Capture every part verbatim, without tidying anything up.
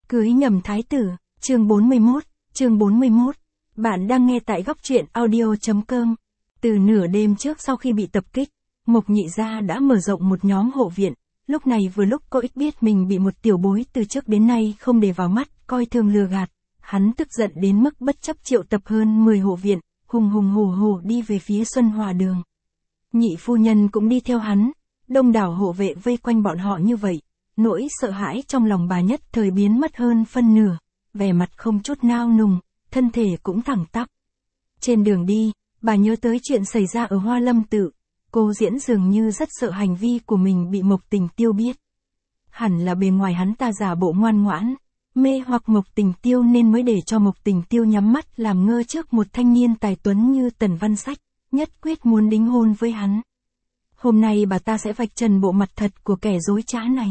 Cưới nhầm thái tử, chương bốn mươi mốt, chương bốn mươi mốt. Bạn đang nghe tại góc truyện audio chấm com. Từ nửa đêm trước sau khi bị tập kích, Mộc Nhị Gia đã mở rộng một nhóm hộ viện, lúc này vừa lúc có ít biết mình bị một tiểu bối từ trước đến nay không để vào mắt, coi thường lừa gạt. Hắn tức giận đến mức bất chấp triệu tập hơn mười hộ viện, hùng hùng hổ hổ đi về phía Xuân Hòa Đường. Nhị phu nhân cũng đi theo hắn, đông đảo hộ vệ vây quanh bọn họ như vậy. Nỗi sợ hãi trong lòng bà nhất thời biến mất hơn phân nửa, vẻ mặt không chút nao nùng, thân thể cũng thẳng tắp. Trên đường đi, bà nhớ tới chuyện xảy ra ở Hoa Lâm Tự, cô Diễn dường như rất sợ hành vi của mình bị Mộc Tình Tiêu biết. Hẳn là bề ngoài hắn ta giả bộ ngoan ngoãn, mê hoặc Mộc Tình Tiêu nên mới để cho Mộc Tình Tiêu nhắm mắt làm ngơ trước một thanh niên tài tuấn như Tần Văn Sách, nhất quyết muốn đính hôn với hắn. Hôm nay bà ta sẽ vạch trần bộ mặt thật của kẻ dối trá này.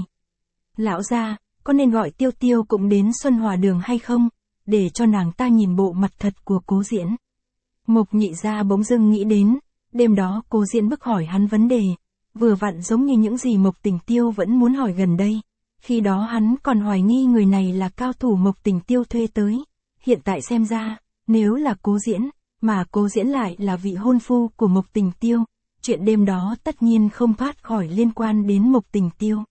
Lão gia, có nên gọi Tiêu Tiêu cũng đến Xuân Hòa Đường hay không, để cho nàng ta nhìn bộ mặt thật của Cố Diễn. Mộc Nhị Gia bỗng dưng nghĩ đến, đêm đó Cố Diễn bức hỏi hắn vấn đề, vừa vặn giống như những gì Mộc Tình Tiêu vẫn muốn hỏi gần đây. Khi đó hắn còn hoài nghi người này là cao thủ Mộc Tình Tiêu thuê tới, hiện tại xem ra, nếu là Cố Diễn, mà Cố Diễn lại là vị hôn phu của Mộc Tình Tiêu, chuyện đêm đó tất nhiên không thoát khỏi liên quan đến Mộc Tình Tiêu.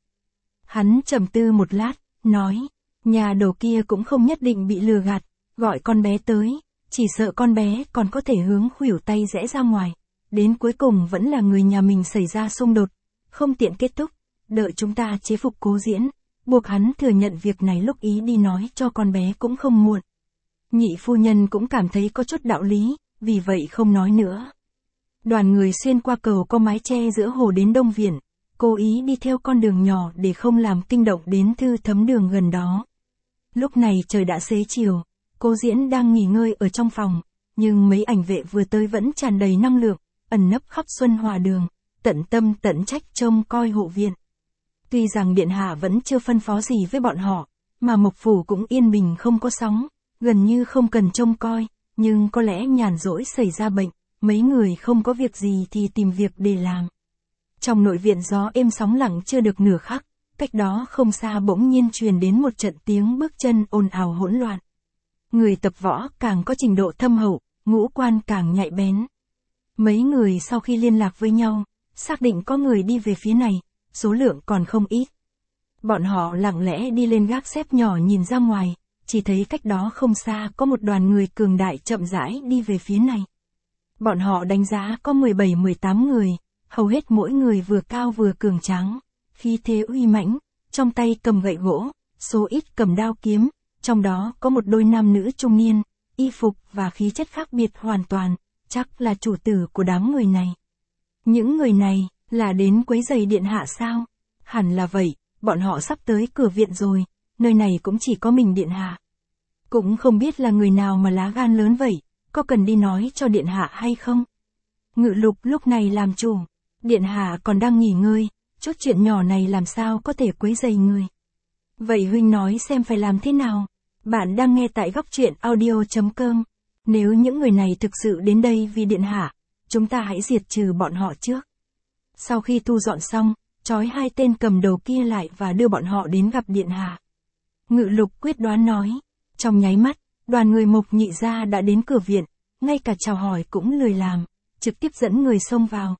Hắn trầm tư một lát, nói, nhà đầu kia cũng không nhất định bị lừa gạt, gọi con bé tới, chỉ sợ con bé còn có thể hướng khuỷu tay rẽ ra ngoài, đến cuối cùng vẫn là người nhà mình xảy ra xung đột, không tiện kết thúc, đợi chúng ta chế phục Cố Diễn, buộc hắn thừa nhận việc này lúc ý đi nói cho con bé cũng không muộn. Nhị phu nhân cũng cảm thấy có chút đạo lý, vì vậy không nói nữa. Đoàn người xuyên qua cầu có mái che giữa hồ đến Đông Viện, cố ý đi theo con đường nhỏ để không làm kinh động đến Thư Thấm Đường gần đó. Lúc này trời đã xế chiều, Cố Diễn đang nghỉ ngơi ở trong phòng, nhưng mấy ảnh vệ vừa tới vẫn tràn đầy năng lượng, ẩn nấp khắp Xuân Hòa Đường, tận tâm tận trách trông coi hộ viện. Tuy rằng điện hạ vẫn chưa phân phó gì với bọn họ, mà Mộc phủ cũng yên bình không có sóng, gần như không cần trông coi, nhưng có lẽ nhàn rỗi xảy ra bệnh, mấy người không có việc gì thì tìm việc để làm. Trong nội viện gió êm sóng lặng chưa được nửa khắc, cách đó không xa bỗng nhiên truyền đến một trận tiếng bước chân ồn ào hỗn loạn. Người tập võ càng có trình độ thâm hậu, ngũ quan càng nhạy bén. Mấy người sau khi liên lạc với nhau, xác định có người đi về phía này, số lượng còn không ít. Bọn họ lặng lẽ đi lên gác xếp nhỏ nhìn ra ngoài, chỉ thấy cách đó không xa có một đoàn người cường đại chậm rãi đi về phía này. Bọn họ đánh giá có mười bảy mười tám người, hầu hết mỗi người vừa cao vừa cường tráng, khí thế uy mãnh, trong tay cầm gậy gỗ, số ít cầm đao kiếm, trong đó có một đôi nam nữ trung niên, y phục và khí chất khác biệt hoàn toàn, chắc là chủ tử của đám người này. Những người này, là đến quấy rầy điện hạ sao? Hẳn là vậy, bọn họ sắp tới cửa viện rồi, nơi này cũng chỉ có mình điện hạ. Cũng không biết là người nào mà lá gan lớn vậy, có cần đi nói cho điện hạ hay không? Ngự Lục lúc này làm chủ, điện hạ còn đang nghỉ ngơi, chút chuyện nhỏ này làm sao có thể quấy rầy người. Vậy huynh nói xem phải làm thế nào? Bạn đang nghe tại góc truyện audio chấm com. Nếu những người này thực sự đến đây vì điện hạ, chúng ta hãy diệt trừ bọn họ trước. Sau khi thu dọn xong, trói hai tên cầm đầu kia lại và đưa bọn họ đến gặp điện hạ. Ngự Lục quyết đoán nói. Trong nháy mắt, đoàn người Mộc Nhị Gia đã đến cửa viện, ngay cả chào hỏi cũng lười làm, trực tiếp dẫn người xông vào.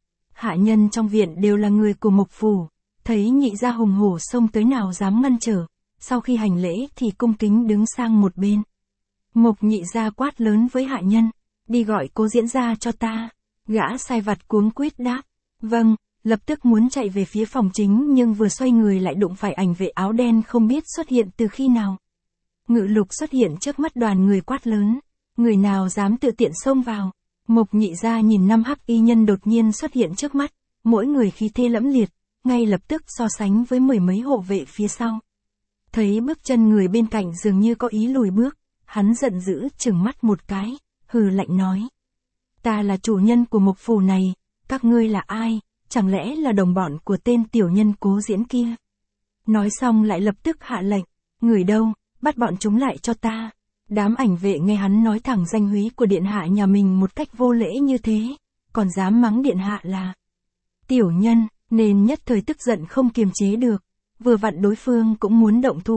Hạ nhân trong viện đều là người của Mộc phủ, thấy Nhị Gia hùng hổ xông tới nào dám ngăn trở, sau khi hành lễ thì cung kính đứng sang một bên. Mộc Nhị Gia quát lớn với hạ nhân, đi gọi Cố Diễn ra cho ta. Gã sai vặt cuống quýt đáp, vâng, lập tức muốn chạy về phía phòng chính nhưng vừa xoay người lại đụng phải ảnh vệ áo đen không biết xuất hiện từ khi nào. Ngự Lục xuất hiện trước mắt đoàn người quát lớn, người nào dám tự tiện xông vào. Mộc Nhị Gia nhìn năm hắc y nhân đột nhiên xuất hiện trước mắt, mỗi người khí thế lẫm liệt, ngay lập tức so sánh với mười mấy hộ vệ phía sau. Thấy bước chân người bên cạnh dường như có ý lùi bước, hắn giận dữ trừng mắt một cái, hừ lạnh nói. Ta là chủ nhân của Mộc phủ này, các ngươi là ai, chẳng lẽ là đồng bọn của tên tiểu nhân Cố Diễn kia? Nói xong lại lập tức hạ lệnh, người đâu, bắt bọn chúng lại cho ta. Đám ảnh vệ nghe hắn nói thẳng danh húy của điện hạ nhà mình một cách vô lễ như thế, còn dám mắng điện hạ là tiểu nhân, nên nhất thời tức giận không kiềm chế được, vừa vặn đối phương cũng muốn động thủ,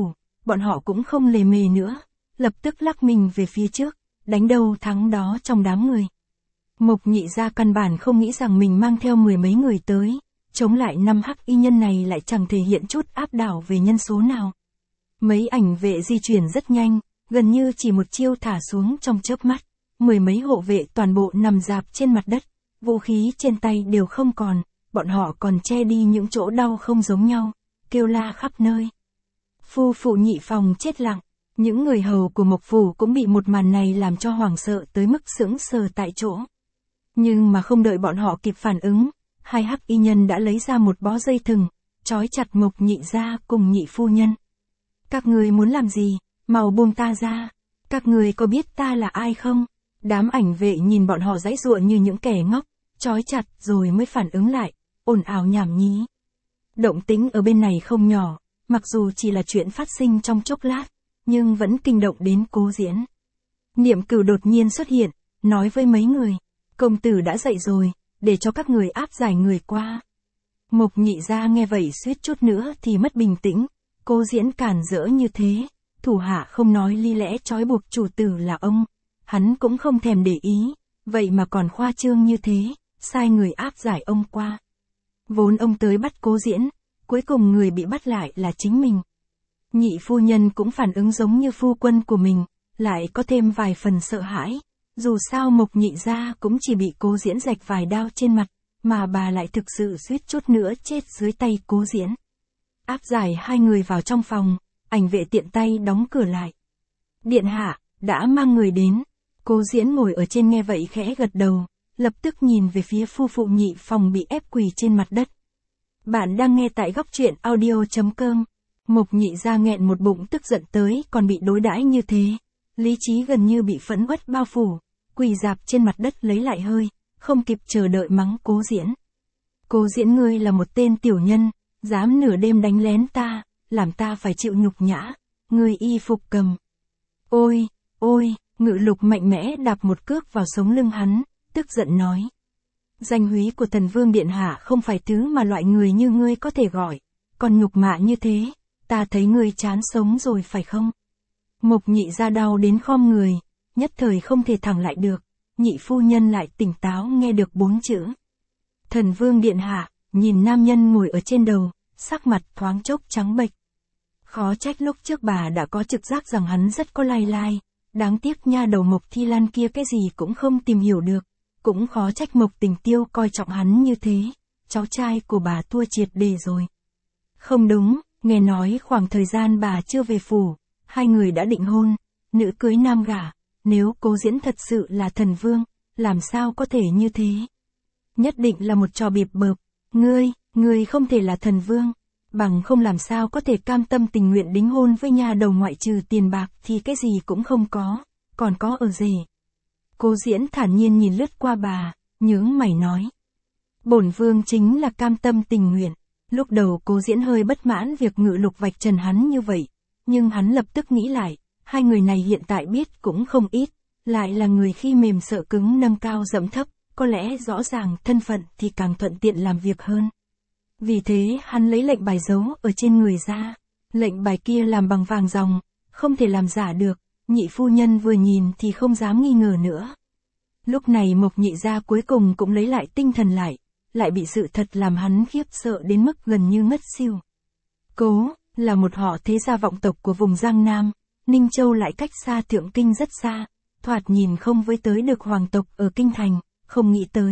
bọn họ cũng không lề mề nữa, lập tức lắc mình về phía trước, đánh đâu thắng đó trong đám người. Mộc Nhị Gia căn bản không nghĩ rằng mình mang theo mười mấy người tới, chống lại năm hắc y nhân này lại chẳng thể hiện chút áp đảo về nhân số nào. Mấy ảnh vệ di chuyển rất nhanh, gần như chỉ một chiêu thả xuống trong chớp mắt, mười mấy hộ vệ toàn bộ nằm rạp trên mặt đất, vũ khí trên tay đều không còn, bọn họ còn che đi những chỗ đau không giống nhau, kêu la khắp nơi. Phu phụ Nhị Phòng chết lặng, những người hầu của Mộc phủ cũng bị một màn này làm cho hoảng sợ tới mức sững sờ tại chỗ. Nhưng mà không đợi bọn họ kịp phản ứng, hai hắc y nhân đã lấy ra một bó dây thừng, trói chặt Mộc Nhị Gia cùng Nhị phu nhân. Các người muốn làm gì, mau buông ta ra, các người có biết ta là ai không? Đám ảnh vệ nhìn bọn họ giãy giụa như những kẻ ngốc, trói chặt rồi mới phản ứng lại, ồn ào nhảm nhí. Động tĩnh ở bên này không nhỏ, mặc dù chỉ là chuyện phát sinh trong chốc lát, nhưng vẫn kinh động đến Cố Diễn. Niệm Cửu đột nhiên xuất hiện, nói với mấy người, công tử đã dậy rồi, để cho các người áp giải người qua. Mộc Nhị Gia nghe vậy suýt chút nữa thì mất bình tĩnh, Cố Diễn cản rỡ như thế, thủ hạ không nói lý lẽ trói buộc chủ tử là ông, hắn cũng không thèm để ý, vậy mà còn khoa trương như thế, sai người áp giải ông qua. Vốn ông tới bắt Cố Diễn, cuối cùng người bị bắt lại là chính mình. Nhị phu nhân cũng phản ứng giống như phu quân của mình, lại có thêm vài phần sợ hãi, dù sao Mộc Nhị Gia cũng chỉ bị Cố Diễn rạch vài đao trên mặt, mà bà lại thực sự suýt chút nữa chết dưới tay Cố Diễn. Áp giải hai người vào trong phòng, ảnh vệ tiện tay đóng cửa lại. Điện hạ, đã mang người đến. Cố Diễn ngồi ở trên nghe vậy khẽ gật đầu, lập tức nhìn về phía phu phụ Nhị Phòng bị ép quỳ trên mặt đất. Bạn đang nghe tại góc truyện audio chấm com. Mộc Nhị Gia nghẹn một bụng tức giận tới còn bị đối đãi như thế. Lý trí gần như bị phẫn uất bao phủ, quỳ rạp trên mặt đất lấy lại hơi, không kịp chờ đợi mắng Cố Diễn. Cố Diễn ngươi là một tên tiểu nhân, dám nửa đêm đánh lén ta, làm ta phải chịu nhục nhã, ngươi y phục cầm. Ôi, ôi, Ngự Lục mạnh mẽ đạp một cước vào sống lưng hắn, tức giận nói. Danh húy của Thần Vương Điện Hạ không phải thứ mà loại người như ngươi có thể gọi, còn nhục mạ như thế, ta thấy ngươi chán sống rồi phải không? Mộc Nhị Gia đau đến khom người, nhất thời không thể thẳng lại được, Nhị phu nhân lại tỉnh táo nghe được bốn chữ. Thần Vương Điện Hạ, nhìn nam nhân ngồi ở trên đầu, sắc mặt thoáng chốc trắng bệch. Khó trách lúc trước bà đã có trực giác rằng hắn rất có lai lai, đáng tiếc nha đầu Mộc Thi Lan kia cái gì cũng không tìm hiểu được, cũng khó trách Mộc Tình Tiêu coi trọng hắn như thế, cháu trai của bà thua triệt để rồi. Không đúng, nghe nói khoảng thời gian bà chưa về phủ, hai người đã định hôn, nữ cưới nam gả, nếu Cố Diễn thật sự là thần vương, làm sao có thể như thế? Nhất định là một trò bịp bợp, ngươi, ngươi không thể là thần vương, bằng không làm sao có thể cam tâm tình nguyện đính hôn với nhà đầu ngoại trừ tiền bạc thì cái gì cũng không có, còn có ở rể. Cố Diễn thản nhiên nhìn lướt qua bà, nhướng mày nói. Bổn vương chính là cam tâm tình nguyện. Lúc đầu Cố Diễn hơi bất mãn việc Ngự Lục vạch trần hắn như vậy, nhưng hắn lập tức nghĩ lại, hai người này hiện tại biết cũng không ít, lại là người khi mềm sợ cứng nâng cao dẫm thấp, có lẽ rõ ràng thân phận thì càng thuận tiện làm việc hơn. Vì thế hắn lấy lệnh bài giấu ở trên người ra, lệnh bài kia làm bằng vàng ròng, không thể làm giả được, Nhị phu nhân vừa nhìn thì không dám nghi ngờ nữa. Lúc này Mộc Nhị Gia cuối cùng cũng lấy lại tinh thần lại, lại bị sự thật làm hắn khiếp sợ đến mức gần như ngất xỉu. Cố, là một họ thế gia vọng tộc của vùng Giang Nam, Ninh Châu lại cách xa Thượng Kinh rất xa, thoạt nhìn không với tới được hoàng tộc ở Kinh Thành, không nghĩ tới.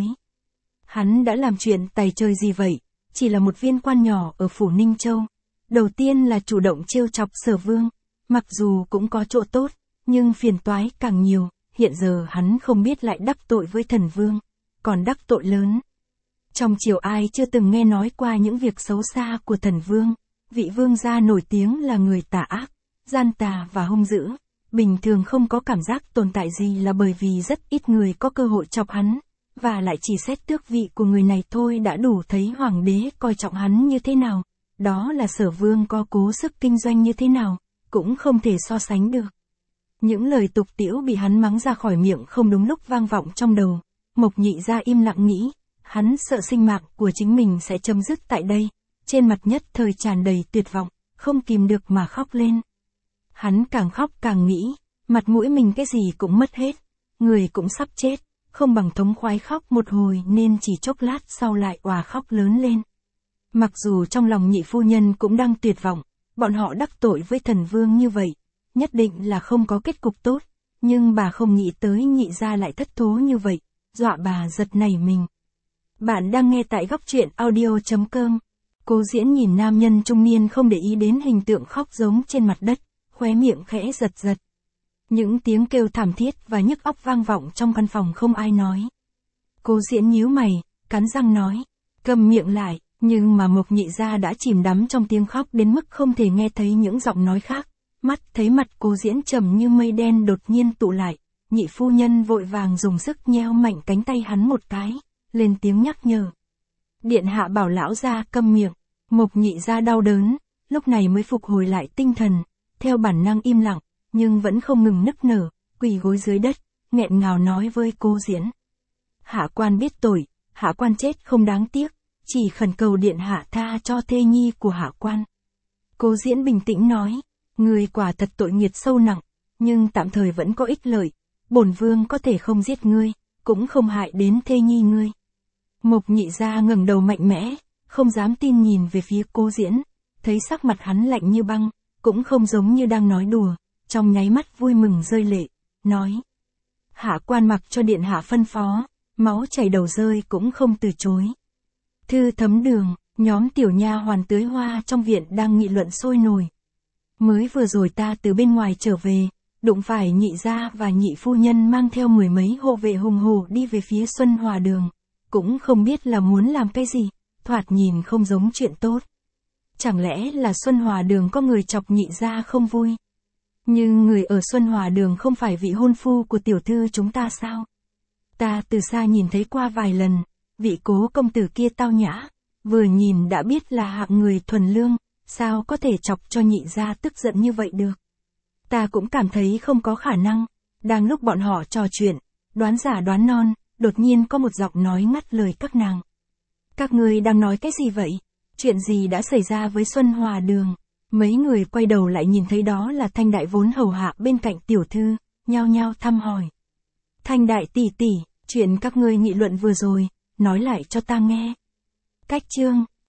Hắn đã làm chuyện tày trời gì vậy, chỉ là một viên quan nhỏ ở phủ Ninh Châu. Đầu tiên là chủ động trêu chọc Sở Vương, mặc dù cũng có chỗ tốt, nhưng phiền toái càng nhiều, hiện giờ hắn không biết lại đắc tội với thần vương, còn đắc tội lớn. Trong triều ai chưa từng nghe nói qua những việc xấu xa của thần vương, vị vương gia nổi tiếng là người tà ác, gian tà và hung dữ, bình thường không có cảm giác tồn tại gì là bởi vì rất ít người có cơ hội chọc hắn, và lại chỉ xét tước vị của người này thôi đã đủ thấy hoàng đế coi trọng hắn như thế nào, đó là Sở Vương có cố sức kinh doanh như thế nào, cũng không thể so sánh được. Những lời tục tĩu bị hắn mắng ra khỏi miệng không đúng lúc vang vọng trong đầu, Mộc Nhị Gia im lặng nghĩ, hắn sợ sinh mạng của chính mình sẽ chấm dứt tại đây, trên mặt nhất thời tràn đầy tuyệt vọng, không kìm được mà khóc lên. Hắn càng khóc càng nghĩ, mặt mũi mình cái gì cũng mất hết, người cũng sắp chết, không bằng thống khoái khóc một hồi nên chỉ chốc lát sau lại òa khóc lớn lên. Mặc dù trong lòng nhị phu nhân cũng đang tuyệt vọng, bọn họ đắc tội với thần vương như vậy, nhất định là không có kết cục tốt, nhưng bà không nghĩ tới nhị gia lại thất thố như vậy, dọa bà giật nảy mình. Bạn đang nghe tại góc truyện audio.com. Cố Diễn nhìn nam nhân trung niên không để ý đến hình tượng khóc giống trên mặt đất, khóe miệng khẽ giật giật. Những tiếng kêu thảm thiết và nhức óc vang vọng trong căn phòng không ai nói. Cố Diễn nhíu mày, cắn răng nói, câm miệng lại, nhưng mà Mộc Nhị gia đã chìm đắm trong tiếng khóc đến mức không thể nghe thấy những giọng nói khác. Mắt thấy mặt Cố Diễn trầm như mây đen đột nhiên tụ lại, nhị phu nhân vội vàng dùng sức nheo mạnh cánh tay hắn một cái, lên tiếng nhắc nhở. Điện hạ bảo lão gia câm miệng. Mộc Nhị gia đau đớn, lúc này mới phục hồi lại tinh thần, theo bản năng im lặng, nhưng vẫn không ngừng nức nở, quỳ gối dưới đất, nghẹn ngào nói với Cố Diễn. Hạ quan biết tội, hạ quan chết không đáng tiếc, chỉ khẩn cầu điện hạ tha cho thê nhi của hạ quan. Cố Diễn bình tĩnh nói, người quả thật tội nghiệt sâu nặng, nhưng tạm thời vẫn có ích lợi, bổn vương có thể không giết ngươi, cũng không hại đến thê nhi ngươi. Mộc Nhị gia ngẩng đầu mạnh mẽ, không dám tin nhìn về phía Cố Diễn, thấy sắc mặt hắn lạnh như băng, cũng không giống như đang nói đùa, trong nháy mắt vui mừng rơi lệ, nói. Hạ quan mặc cho điện hạ phân phó, máu chảy đầu rơi cũng không từ chối. Thư thấm đường, nhóm tiểu nha hoàn tưới hoa trong viện đang nghị luận sôi nổi. Mới vừa rồi ta từ bên ngoài trở về, đụng phải nhị gia và nhị phu nhân mang theo mười mấy hộ vệ hùng hổ đi về phía Xuân Hòa Đường, cũng không biết là muốn làm cái gì, thoạt nhìn không giống chuyện tốt. Chẳng lẽ là Xuân Hòa Đường có người chọc nhị gia không vui? Nhưng người ở Xuân Hòa Đường không phải vị hôn phu của tiểu thư chúng ta sao? Ta từ xa nhìn thấy qua vài lần, vị Cố công tử kia tao nhã, vừa nhìn đã biết là hạng người thuần lương, sao có thể chọc cho nhị gia tức giận như vậy được? Ta cũng cảm thấy không có khả năng. Đang lúc bọn họ trò chuyện, đoán giả đoán non, đột nhiên có một giọng nói ngắt lời các nàng. Các ngươi đang nói cái gì vậy? Chuyện gì đã xảy ra với Xuân Hòa Đường? Mấy người quay đầu lại nhìn thấy đó là Thanh Đại vốn hầu hạ bên cạnh tiểu thư, nhao nhao thăm hỏi. Thanh Đại tỷ tỷ, chuyện các ngươi nghị luận vừa rồi, nói lại cho ta nghe. Cách chương